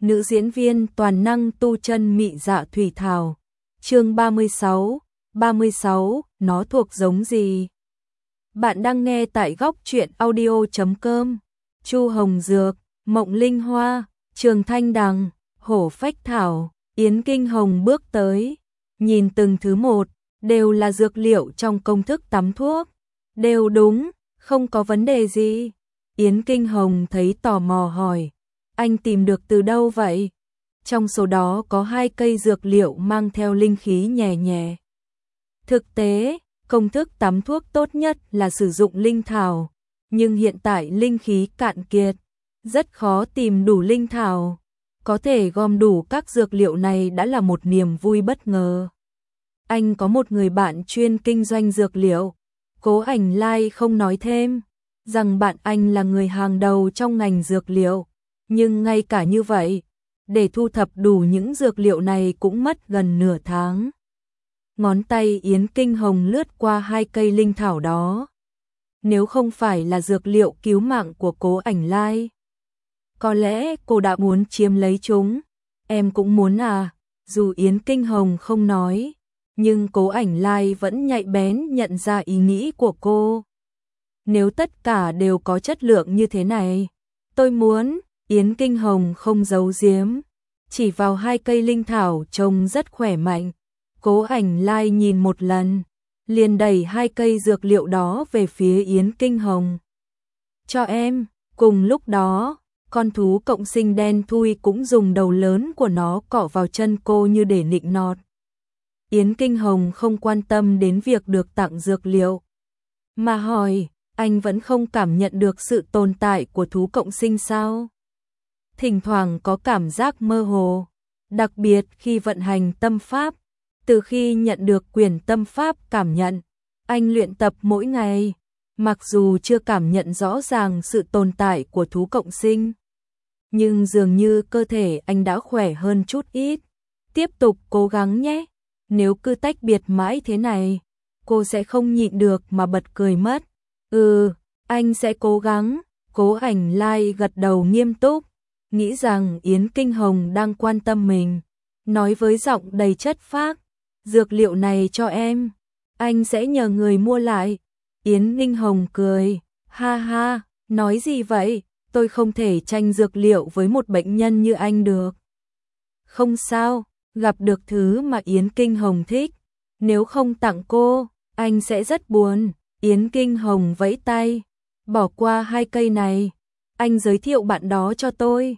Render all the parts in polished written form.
nữ diễn viên toàn năng tu chân mị dạ thủy thảo. Chương 36, nó thuộc giống gì? Bạn đang nghe tại góc truyện audio.com. Chu Hồng Dược, Mộng Linh Hoa, Trường Thanh Đằng, Hổ Phách Thảo, Yến Kinh Hồng bước tới, nhìn từng thứ một, đều là dược liệu trong công thức tắm thuốc, đều đúng, không có vấn đề gì. Yến Kinh Hồng thấy tò mò hỏi, anh tìm được từ đâu vậy? Trong số đó có 2 cây dược liệu mang theo linh khí nhẹ nhẹ. Thực tế, công thức tắm thuốc tốt nhất là sử dụng linh thảo, nhưng hiện tại linh khí cạn kiệt, rất khó tìm đủ linh thảo. Có thể gom đủ các dược liệu này đã là một niềm vui bất ngờ. Anh có một người bạn chuyên kinh doanh dược liệu. Cố Ảnh Lai không nói thêm rằng bạn anh là người hàng đầu trong ngành dược liệu, nhưng ngay cả như vậy, để thu thập đủ những dược liệu này cũng mất gần nửa tháng. Ngón tay Yến Kinh Hồng lướt qua 2 cây linh thảo đó. Nếu không phải là dược liệu cứu mạng của Cố Ảnh Lai, có lẽ cô đã muốn chiếm lấy chúng. Em cũng muốn à? Dù Yến Kinh Hồng không nói, nhưng Cố Ảnh Lai vẫn nhạy bén nhận ra ý nghĩ của cô. Nếu tất cả đều có chất lượng như thế này, tôi muốn. Yến Kinh Hồng không giấu giếm, chỉ vào 2 cây linh thảo trông rất khỏe mạnh. Cố Ảnh Lai nhìn một lần, liền đẩy 2 cây dược liệu đó về phía Yến Kinh Hồng. Cho em. Cùng lúc đó, con thú cộng sinh đen thui cũng dùng đầu lớn của nó cọ vào chân cô như để nịnh nọt. Yến Kinh Hồng không quan tâm đến việc được tặng dược liệu, mà hỏi, anh vẫn không cảm nhận được sự tồn tại của thú cộng sinh sao? Thỉnh thoảng có cảm giác mơ hồ, đặc biệt khi vận hành tâm pháp. Từ khi nhận được quyền tâm pháp cảm nhận, anh luyện tập mỗi ngày, mặc dù chưa cảm nhận rõ ràng sự tồn tại của thú cộng sinh, nhưng dường như cơ thể anh đã khỏe hơn chút ít. Tiếp tục cố gắng nhé, nếu cứ tách biệt mãi thế này, cô sẽ không nhịn được mà bật cười mất. Anh sẽ cố gắng. Cố Ảnh Lai gật đầu nghiêm túc, nghĩ rằng Yến Kinh Hồng đang quan tâm mình, nói với giọng đầy chất phác, dược liệu này cho em, anh sẽ nhờ người mua lại. Yến Kinh Hồng cười, ha ha, nói gì vậy, tôi không thể tranh dược liệu với một bệnh nhân như anh được. Không sao, gặp được thứ mà Yến Kinh Hồng thích, nếu không tặng cô, anh sẽ rất buồn. Yến Kinh Hồng vẫy tay, bỏ qua 2 cây này, anh giới thiệu bạn đó cho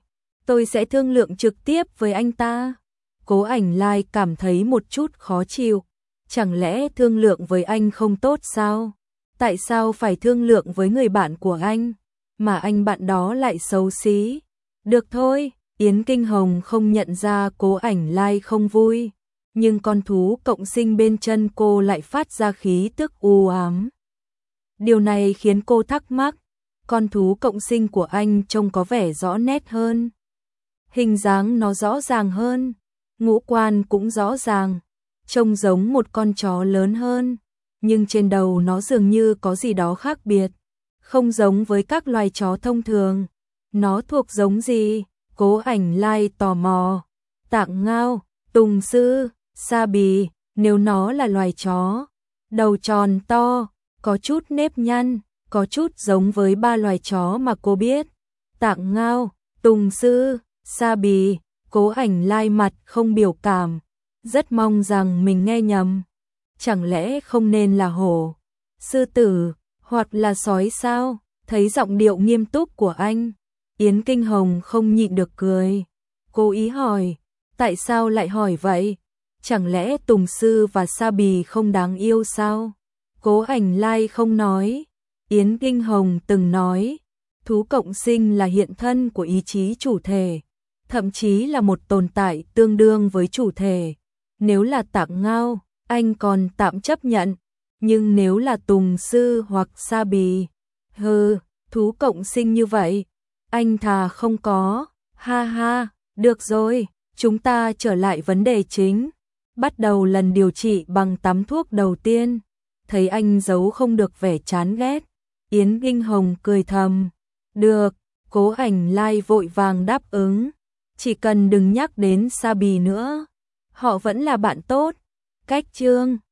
tôi sẽ thương lượng trực tiếp với anh ta. Cố Ảnh Lai cảm thấy một chút khó chịu, chẳng lẽ thương lượng với anh không tốt sao? Tại sao phải thương lượng với người bạn của anh, mà anh bạn đó lại xấu xí? Được thôi, Yến Kinh Hồng không nhận ra Cố Ảnh Lai không vui, nhưng con thú cộng sinh bên chân cô lại phát ra khí tức u ám. Điều này khiến cô thắc mắc, con thú cộng sinh của anh trông có vẻ rõ nét hơn. Hình dáng nó rõ ràng hơn, ngũ quan cũng rõ ràng, trông giống một con chó lớn hơn, nhưng trên đầu nó dường như có gì đó khác biệt, không giống với các loài chó thông thường. Nó thuộc giống gì? Cố Ảnh Lai tò mò. Tạng Ngao, Tùng Sư, Sa Bì. Nếu nó là loài chó, đầu tròn to, có chút nếp nhăn, có chút giống với 3 loài chó mà cô biết. Tạng Ngao, Tùng Sư, Sa Bì. Cố Ảnh Lai mặt không biểu cảm, rất mong rằng mình nghe nhầm. Chẳng lẽ không nên là hổ, sư tử, hoặc là sói sao? Thấy giọng điệu nghiêm túc của anh, Yến Kinh Hồng không nhịn được cười. Cố ý hỏi, tại sao lại hỏi vậy? Chẳng lẽ Tùng Sư và Sa Bì không đáng yêu sao? Cố Ảnh Lai không nói. Yến Kinh Hồng từng nói, thú cộng sinh là hiện thân của ý chí chủ thể, thậm chí là một tồn tại tương đương với chủ thể. Nếu là Tạng Ngao, anh còn tạm chấp nhận, nhưng nếu là Tùng Sư hoặc Sa Bì, thú cộng sinh như vậy, anh thà không có. Ha ha, được rồi, chúng ta trở lại vấn đề chính. Bắt đầu lần điều trị bằng tắm thuốc đầu tiên, thấy anh giấu không được vẻ chán ghét, Yến Kinh Hồng cười thầm. Được, Cố Ảnh Lai vội vàng đáp ứng. chỉ cần đừng nhắc đến Sa Bì nữa, họ vẫn là bạn tốt. Cách chương